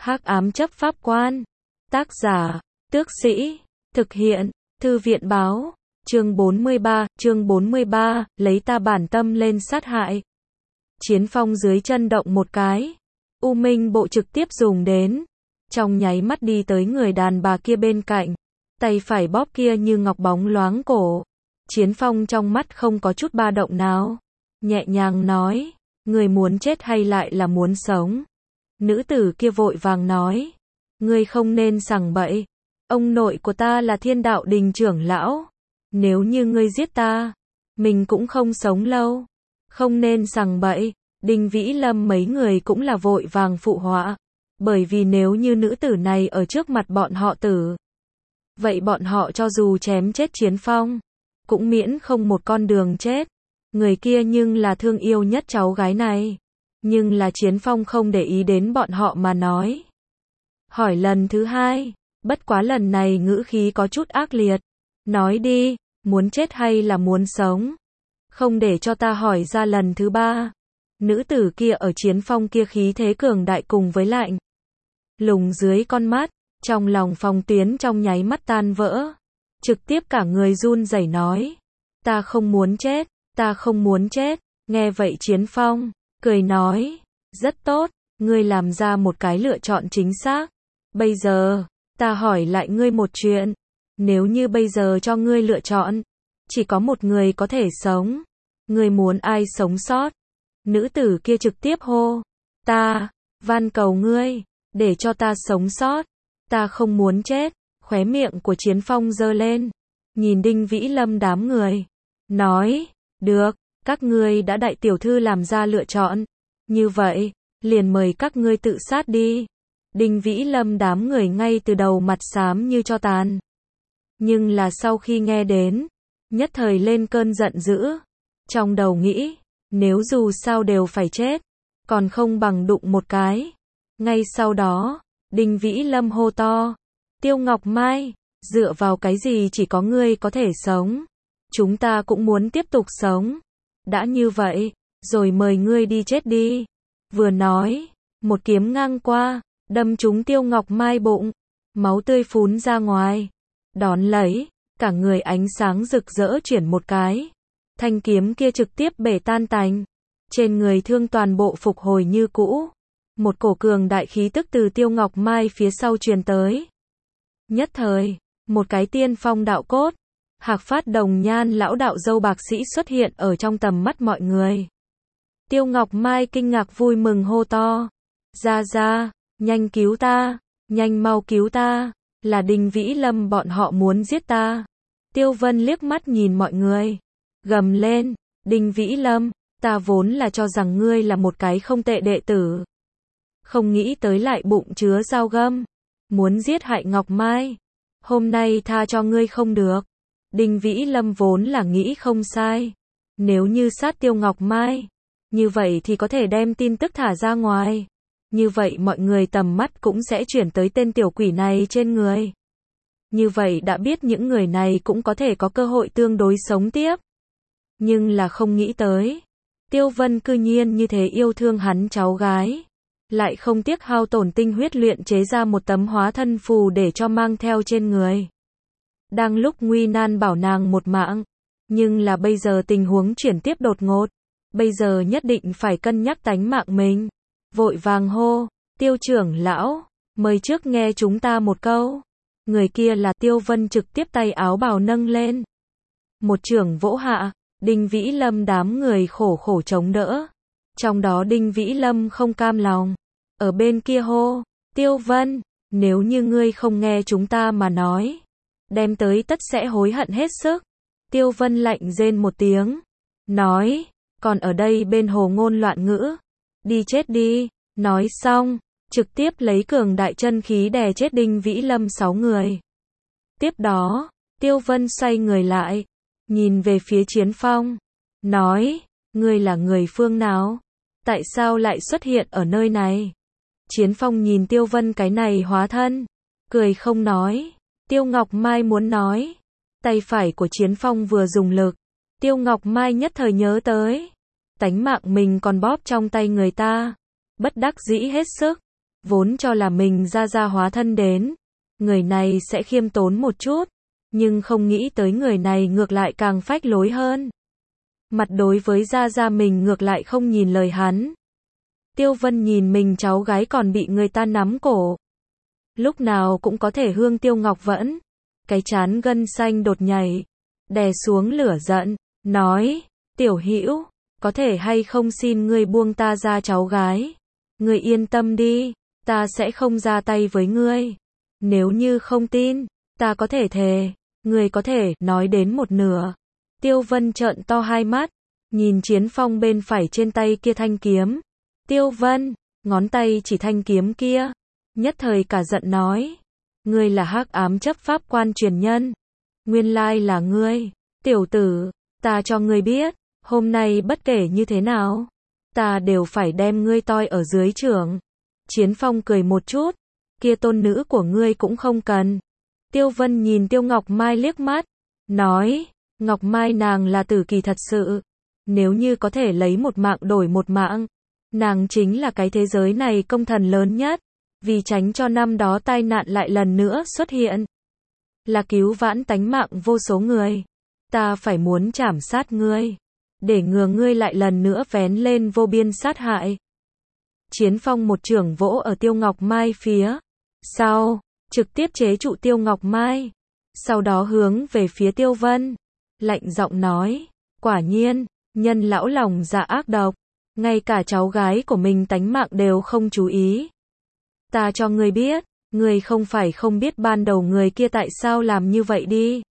Hắc ám chấp pháp quan. Tác giả, Tước Sĩ. Thực hiện, Thư viện báo. Chương 43, lấy ta bản tâm lên sát hại. Chiến phong dưới chân động một cái. U Minh bộ trực tiếp dùng đến. Trong nháy mắt đi tới người đàn bà kia bên cạnh. Tay phải bóp kia như ngọc bóng loáng cổ. Chiến phong trong mắt không có chút ba động nào. Nhẹ nhàng nói, người muốn chết hay lại là muốn sống? Nữ tử kia vội vàng nói, ngươi không nên sằng bậy. Ông nội của ta là Thiên Đạo Đình trưởng lão. Nếu như ngươi giết ta, mình cũng không sống lâu. Không nên sằng bậy. Đinh Vĩ Lâm mấy người cũng là vội vàng phụ họa. Bởi vì nếu như nữ tử này ở trước mặt bọn họ tử, vậy bọn họ cho dù chém chết Chiến Phong, cũng miễn không một con đường chết. Người kia nhưng là thương yêu nhất cháu gái này. Nhưng là Chiến Phong không để ý đến bọn họ mà nói. Hỏi lần thứ hai, bất quá lần này ngữ khí có chút ác liệt. Nói đi, muốn chết hay là muốn sống? Không để cho ta hỏi ra lần thứ ba. Nữ tử kia ở Chiến Phong kia khí thế cường đại cùng với lạnh lùng dưới con mắt, trong lòng Phong Tuyến trong nháy mắt tan vỡ. Trực tiếp cả người run rẩy nói, ta không muốn chết, ta không muốn chết. Nghe vậy Chiến Phong cười nói, rất tốt, ngươi làm ra một cái lựa chọn chính xác. Bây giờ, ta hỏi lại ngươi một chuyện. Nếu như bây giờ cho ngươi lựa chọn, chỉ có một người có thể sống, ngươi muốn ai sống sót? Nữ tử kia trực tiếp hô, ta, van cầu ngươi, để cho ta sống sót, ta không muốn chết. Khóe miệng của Chiến Phong giơ lên, nhìn Đinh Vĩ Lâm đám người, nói, được, các ngươi đã đại tiểu thư làm ra lựa chọn, như vậy, liền mời các ngươi tự sát đi. Đinh Vĩ Lâm đám người ngay từ đầu mặt xám như tro tàn. Nhưng là sau khi nghe đến, nhất thời lên cơn giận dữ. Trong đầu nghĩ, nếu dù sao đều phải chết, còn không bằng đụng một cái. Ngay sau đó, Đinh Vĩ Lâm hô to, Tiêu Ngọc Mai, dựa vào cái gì chỉ có ngươi có thể sống? Chúng ta cũng muốn tiếp tục sống. Đã như vậy, rồi mời ngươi đi chết đi. Vừa nói, một kiếm ngang qua, đâm trúng Tiêu Ngọc Mai bụng, máu tươi phún ra ngoài. Đón lấy, cả người ánh sáng rực rỡ chuyển một cái. Thanh kiếm kia trực tiếp bể tan tành. Trên người thương toàn bộ phục hồi như cũ. Một cổ cường đại khí tức từ Tiêu Ngọc Mai phía sau truyền tới. Nhất thời, một cái tiên phong đạo cốt, Hạc Phát Đồng Nhan lão đạo dâu bạc sĩ xuất hiện ở trong tầm mắt mọi người. Tiêu Ngọc Mai kinh ngạc vui mừng hô to, ra, nhanh cứu ta, nhanh mau cứu ta, là Đinh Vĩ Lâm bọn họ muốn giết ta. Tiêu Vân liếc mắt nhìn mọi người, gầm lên, Đinh Vĩ Lâm, ta vốn là cho rằng ngươi là một cái không tệ đệ tử. Không nghĩ tới lại bụng chứa dao găm, muốn giết hại Ngọc Mai. Hôm nay tha cho ngươi không được. Đinh Vĩ Lâm vốn là nghĩ không sai. Nếu như sát Tiêu Ngọc Mai, như vậy thì có thể đem tin tức thả ra ngoài. Như vậy mọi người tầm mắt cũng sẽ chuyển tới tên tiểu quỷ này trên người. Như vậy đã biết những người này cũng có thể có cơ hội tương đối sống tiếp. Nhưng là không nghĩ tới, Tiêu Vân cư nhiên như thế yêu thương hắn cháu gái. Lại không tiếc hao tổn tinh huyết luyện chế ra một tấm hóa thân phù để cho mang theo trên người. Đang lúc nguy nan bảo nàng một mạng. Nhưng là bây giờ tình huống chuyển tiếp đột ngột. Bây giờ nhất định phải cân nhắc tánh mạng mình. Vội vàng hô, Tiêu trưởng lão, mời trước nghe chúng ta một câu. Người kia là Tiêu Vân trực tiếp tay áo bào nâng lên. Một chưởng vỗ hạ, Đinh Vĩ Lâm đám người khổ chống đỡ. Trong đó Đinh Vĩ Lâm không cam lòng. Ở bên kia hô, Tiêu Vân, nếu như ngươi không nghe chúng ta mà nói, đem tới tất sẽ hối hận hết sức. Tiêu Vân lạnh rên một tiếng, nói, còn ở đây bên hồ ngôn loạn ngữ, đi chết đi. Nói xong, trực tiếp lấy cường đại chân khí đè chết Đinh Vĩ Lâm 6 người. Tiếp đó, Tiêu Vân xoay người lại, nhìn về phía Chiến Phong, nói, ngươi là người phương nào? Tại sao lại xuất hiện ở nơi này? Chiến Phong nhìn Tiêu Vân cái này hóa thân, cười không nói. Tiêu Ngọc Mai muốn nói, tay phải của Chiến Phong vừa dùng lực, Tiêu Ngọc Mai nhất thời nhớ tới, tánh mạng mình còn bóp trong tay người ta, bất đắc dĩ hết sức, Vốn cho là mình ra hóa thân đến, người này sẽ khiêm tốn một chút, nhưng không nghĩ tới người này ngược lại càng phách lối hơn. Mặt đối với ra mình ngược lại không nhìn lời hắn. Tiêu Vân nhìn mình cháu gái còn bị người ta nắm cổ. Lúc nào cũng có thể hương Tiêu Ngọc Vẫn. Cái trán gân xanh đột nhảy, đè xuống lửa giận, nói, Tiểu Hữu, có thể hay không xin ngươi buông ta ra cháu gái. Ngươi yên tâm đi, ta sẽ không ra tay với ngươi. Nếu như không tin, ta có thể thề, ngươi có thể nói đến một nửa. Tiêu Vân trợn to hai mắt, nhìn Chiến Phong bên phải trên tay kia thanh kiếm. Tiêu Vân, ngón tay chỉ thanh kiếm kia, nhất thời cả giận nói, ngươi là hắc ám chấp pháp quan truyền nhân. Nguyên lai là ngươi, tiểu tử, ta cho ngươi biết, hôm nay bất kể như thế nào, ta đều phải đem ngươi toi ở dưới chưởng. Chiến Phong cười một chút, kia tôn nữ của ngươi cũng không cần. Tiêu Vân nhìn Tiêu Ngọc Mai liếc mắt, nói, Ngọc Mai nàng là tử kỳ thật sự, nếu như có thể lấy một mạng đổi một mạng, nàng chính là cái thế giới này công thần lớn nhất, vì tránh cho năm đó tai nạn lại lần nữa xuất hiện, là cứu vãn tánh mạng vô số người, ta phải muốn trảm sát ngươi, để ngừa ngươi lại lần nữa vén lên vô biên sát hại. Chiến Phong một chưởng vỗ ở Tiêu Ngọc Mai phía sau, trực tiếp chế trụ Tiêu Ngọc Mai, sau đó hướng về phía Tiêu Vân, lạnh giọng nói, quả nhiên, nhân lão lòng dạ ác độc, ngay cả cháu gái của mình tánh mạng đều không chú ý. Ta cho ngươi biết, ngươi không phải không biết ban đầu người kia tại sao làm như vậy đi.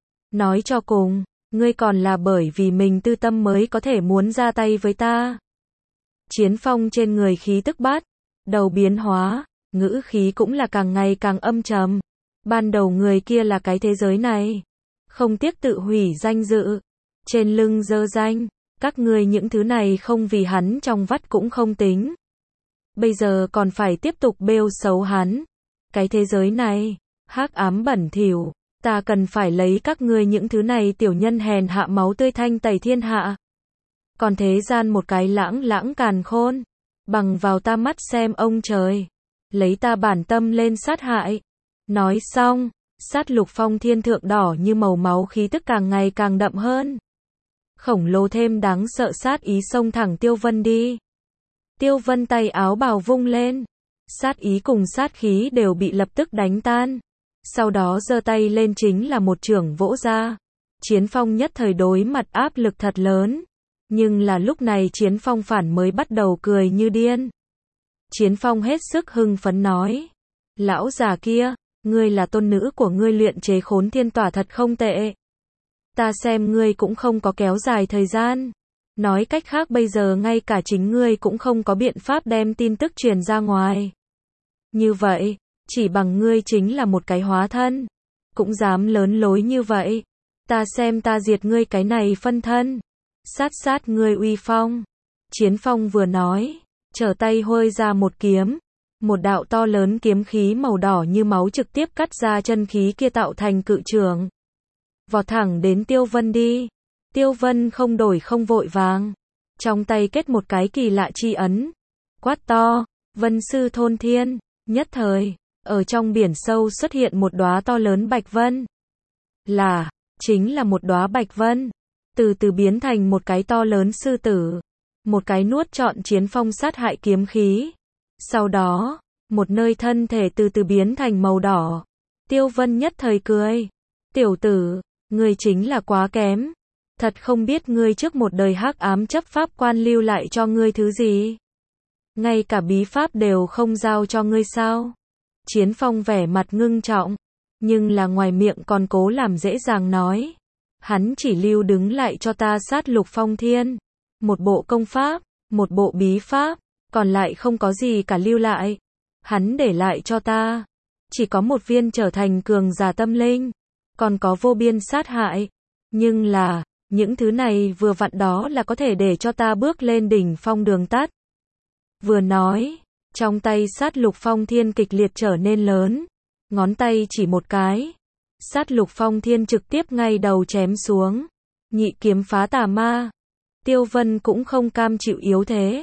Nói cho cùng, ngươi còn là bởi vì mình tư tâm mới có thể muốn ra tay với ta. Chiến Phong trên người khí tức bắt đầu biến hóa, ngữ khí cũng là càng ngày càng âm trầm. Ban đầu người kia là cái thế giới này, không tiếc tự hủy danh dự, trên lưng dơ danh, các ngươi những thứ này không vì hắn trong vắt cũng không tính. Bây giờ còn phải tiếp tục bêu xấu hắn. Cái thế giới này, hắc ám bẩn thỉu, ta cần phải lấy các ngươi những thứ này tiểu nhân hèn hạ máu tươi thanh tẩy thiên hạ. Còn thế gian một cái lãng càn khôn, bằng vào ta mắt xem ông trời, lấy ta bản tâm lên sát hại. Nói xong, sát lục phong thiên thượng đỏ như màu máu khí tức càng ngày càng đậm hơn. Khổng lồ thêm đáng sợ sát ý xông thẳng Tiêu Vân đi. Tiêu Vân tay áo bào vung lên, sát ý cùng sát khí đều bị lập tức đánh tan. Sau đó giơ tay lên chính là một chưởng vỗ ra. Chiến Phong nhất thời đối mặt áp lực thật lớn. Nhưng là lúc này Chiến Phong phản mới bắt đầu cười như điên. Chiến Phong hết sức hưng phấn nói, lão già kia, ngươi là tôn nữ của ngươi luyện chế khốn thiên tỏa thật không tệ. Ta xem ngươi cũng không có kéo dài thời gian. Nói cách khác bây giờ ngay cả chính ngươi cũng không có biện pháp đem tin tức truyền ra ngoài. Như vậy, chỉ bằng ngươi chính là một cái hóa thân, cũng dám lớn lối như vậy. Ta xem ta diệt ngươi cái này phân thân. Sát ngươi uy phong. Chiến Phong vừa nói, trở tay hôi ra một kiếm. Một đạo to lớn kiếm khí màu đỏ như máu trực tiếp cắt ra chân khí kia tạo thành cự trường. Vọt thẳng đến Tiêu Vân đi. Tiêu Vân không đổi không vội vàng. Trong tay kết một cái kỳ lạ chi ấn. Quát to, Vân sư thôn thiên. Nhất thời, ở trong biển sâu xuất hiện một đóa to lớn bạch vân. Chính là một đóa bạch vân. Từ từ biến thành một cái to lớn sư tử. Một cái nuốt trọn Chiến Phong sát hại kiếm khí. Sau đó, một nơi thân thể từ từ biến thành màu đỏ. Tiêu Vân nhất thời cười. Tiểu tử, ngươi chính là quá kém. Thật không biết ngươi trước một đời hắc ám chấp pháp quan lưu lại cho ngươi thứ gì. Ngay cả bí pháp đều không giao cho ngươi sao. Chiến Phong vẻ mặt ngưng trọng. Nhưng là ngoài miệng còn cố làm dễ dàng nói. Hắn chỉ lưu đứng lại cho ta sát lục phong thiên. Một bộ công pháp, một bộ bí pháp, còn lại không có gì cả lưu lại. Hắn để lại cho ta. Chỉ có một viên trở thành cường giả tâm linh. Còn có vô biên sát hại. Nhưng là, những thứ này vừa vặn đó là có thể để cho ta bước lên đỉnh phong đường tắt. Vừa nói, trong tay sát lục phong thiên kịch liệt trở nên lớn. Ngón tay chỉ một cái. Sát lục phong thiên trực tiếp ngay đầu chém xuống. Nhị kiếm phá tà ma. Tiêu Vân cũng không cam chịu yếu thế.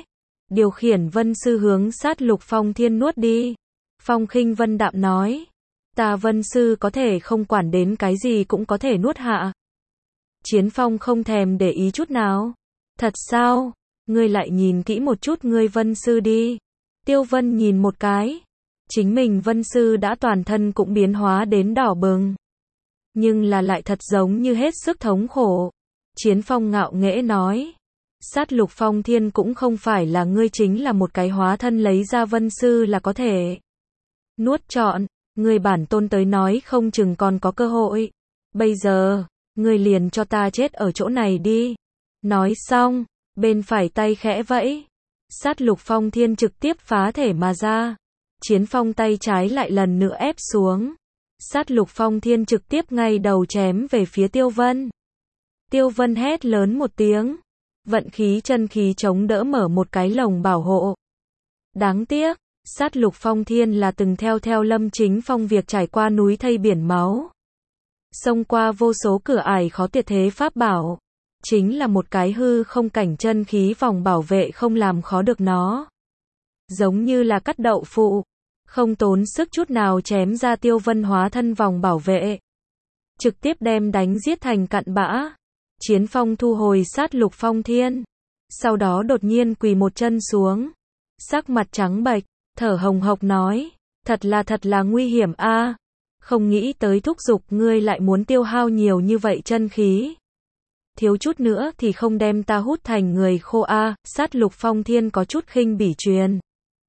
điều khiển Vân Sư hướng sát Lục Phong Thiên nuốt đi. Phong Khinh Vân đạm nói, ta Vân Sư có thể không quản đến cái gì cũng có thể nuốt hạ. Chiến Phong không thèm để ý chút nào. Thật sao? Ngươi lại nhìn kỹ một chút ngươi Vân Sư đi. Tiêu Vân nhìn một cái. Chính mình Vân Sư đã toàn thân cũng biến hóa đến đỏ bừng. Nhưng là lại thật giống như hết sức thống khổ. Chiến Phong ngạo nghễ nói. Sát Lục Phong Thiên cũng không phải là ngươi chính là một cái hóa thân lấy ra Vân Sư là có thể nuốt trọn. Ngươi bản tôn tới nói không chừng còn có cơ hội. Bây giờ, ngươi liền cho ta chết ở chỗ này đi. Nói xong, bên phải tay khẽ vẫy. Sát Lục Phong Thiên trực tiếp phá thể mà ra. Chiến Phong tay trái lại lần nữa ép xuống. Sát Lục Phong Thiên trực tiếp ngay đầu chém về phía Tiêu Vân. Tiêu Vân hét lớn một tiếng. Vận khí chân khí chống đỡ mở một cái lồng bảo hộ. Đáng tiếc, Sát Lục Phong Thiên là từng theo Lâm Chính Phong việc trải qua núi thây biển máu. Xông qua vô số cửa ải khó tuyệt thế pháp bảo. Chính là một cái hư không cảnh chân khí vòng bảo vệ không làm khó được nó. Giống như là cắt đậu phụ. Không tốn sức chút nào chém ra Tiêu Vân hóa thân vòng bảo vệ. Trực tiếp đem đánh giết thành cặn bã. Chiến Phong thu hồi Sát Lục Phong Thiên. Sau đó đột nhiên quỳ một chân xuống. Sắc mặt trắng bệch, thở hồng hộc nói. Thật là nguy hiểm a. Không nghĩ tới thúc giục ngươi lại muốn tiêu hao nhiều như vậy chân khí. Thiếu chút nữa thì không đem ta hút thành người khô a. Sát Lục Phong Thiên có chút khinh bỉ truyền.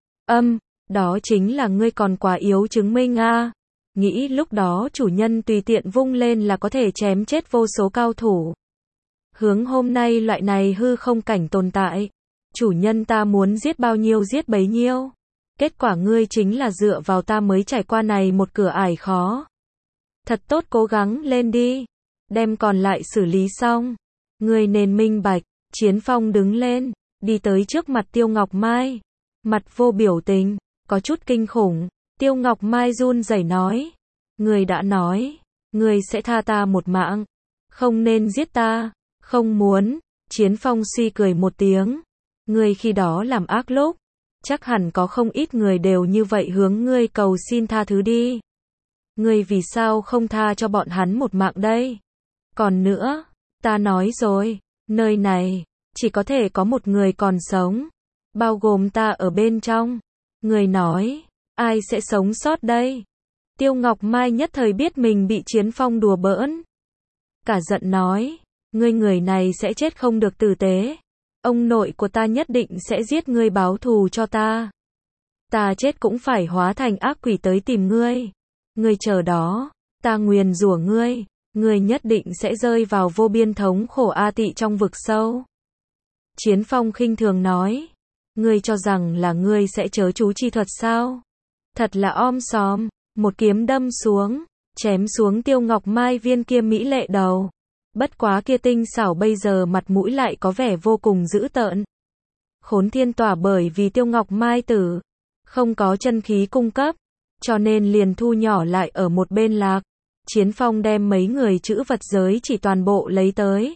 Đó chính là ngươi còn quá yếu chứng minh a. Nghĩ lúc đó chủ nhân tùy tiện vung lên là có thể chém chết vô số cao thủ. Hướng hôm nay loại này hư không cảnh tồn tại. Chủ nhân ta muốn giết bao nhiêu giết bấy nhiêu. Kết quả ngươi chính là dựa vào ta mới trải qua này một cửa ải khó. Thật tốt cố gắng lên đi. Đem còn lại xử lý xong. Ngươi nên minh bạch. Chiến Phong đứng lên. Đi tới trước mặt Tiêu Ngọc Mai. Mặt vô biểu tình. Có chút kinh khủng. Tiêu Ngọc Mai run rẩy nói. Ngươi đã nói. Ngươi sẽ tha ta một mạng. Không nên giết ta. Không muốn. Chiến Phong suy cười một tiếng. Ngươi khi đó làm ác lúc. Chắc hẳn có không ít người đều như vậy hướng ngươi cầu xin tha thứ đi. Ngươi vì sao không tha cho bọn hắn một mạng đây? Còn nữa, ta nói rồi, nơi này, chỉ có thể có một người còn sống. Bao gồm ta ở bên trong. Ngươi nói, ai sẽ sống sót đây? Tiêu Ngọc Mai nhất thời biết mình bị Chiến Phong đùa bỡn. Cả giận nói, ngươi người này sẽ chết không được tử tế. Ông nội của ta nhất định sẽ giết ngươi báo thù cho ta. Ta chết cũng phải hóa thành ác quỷ tới tìm ngươi. Ngươi chờ đó, ta nguyền rủa ngươi. Ngươi nhất định sẽ rơi vào vô biên thống khổ a tị trong vực sâu. Chiến Phong khinh thường nói. Ngươi cho rằng là ngươi sẽ chớ chú chi thuật sao? Thật là om sòm. Một kiếm đâm xuống, chém xuống Tiêu Ngọc Mai viên kia mỹ lệ đầu. Bất quá kia tinh xảo bây giờ mặt mũi lại có vẻ vô cùng dữ tợn. Khốn thiên tỏa bởi vì Tiêu Ngọc Mai tử không có chân khí cung cấp, cho nên liền thu nhỏ lại ở một bên lạc. Chiến Phong đem mấy người chữ vật giới chỉ toàn bộ lấy tới.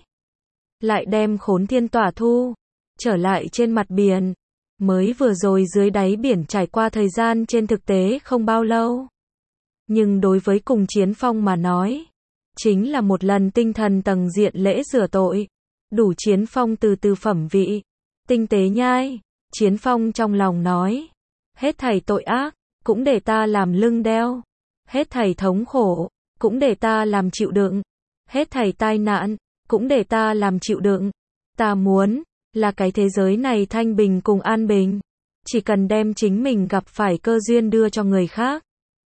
Lại đem khốn thiên tỏa thu trở lại trên mặt biển. Mới vừa rồi dưới đáy biển trải qua thời gian trên thực tế không bao lâu. Nhưng đối với cùng Chiến Phong mà nói, chính là một lần tinh thần tầng diện lễ rửa tội. Đủ Chiến Phong từ từ phẩm vị. Tinh tế nhai. Chiến Phong trong lòng nói. Hết thảy tội ác, cũng để ta làm lưng đeo. Hết thảy thống khổ, cũng để ta làm chịu đựng. Hết thảy tai nạn, cũng để ta làm chịu đựng. Ta muốn, là cái thế giới này thanh bình cùng an bình. Chỉ cần đem chính mình gặp phải cơ duyên đưa cho người khác.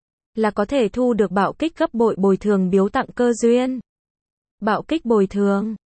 Là có thể thu được bạo kích gấp bội bồi thường biếu tặng cơ duyên. Bạo kích bồi thường.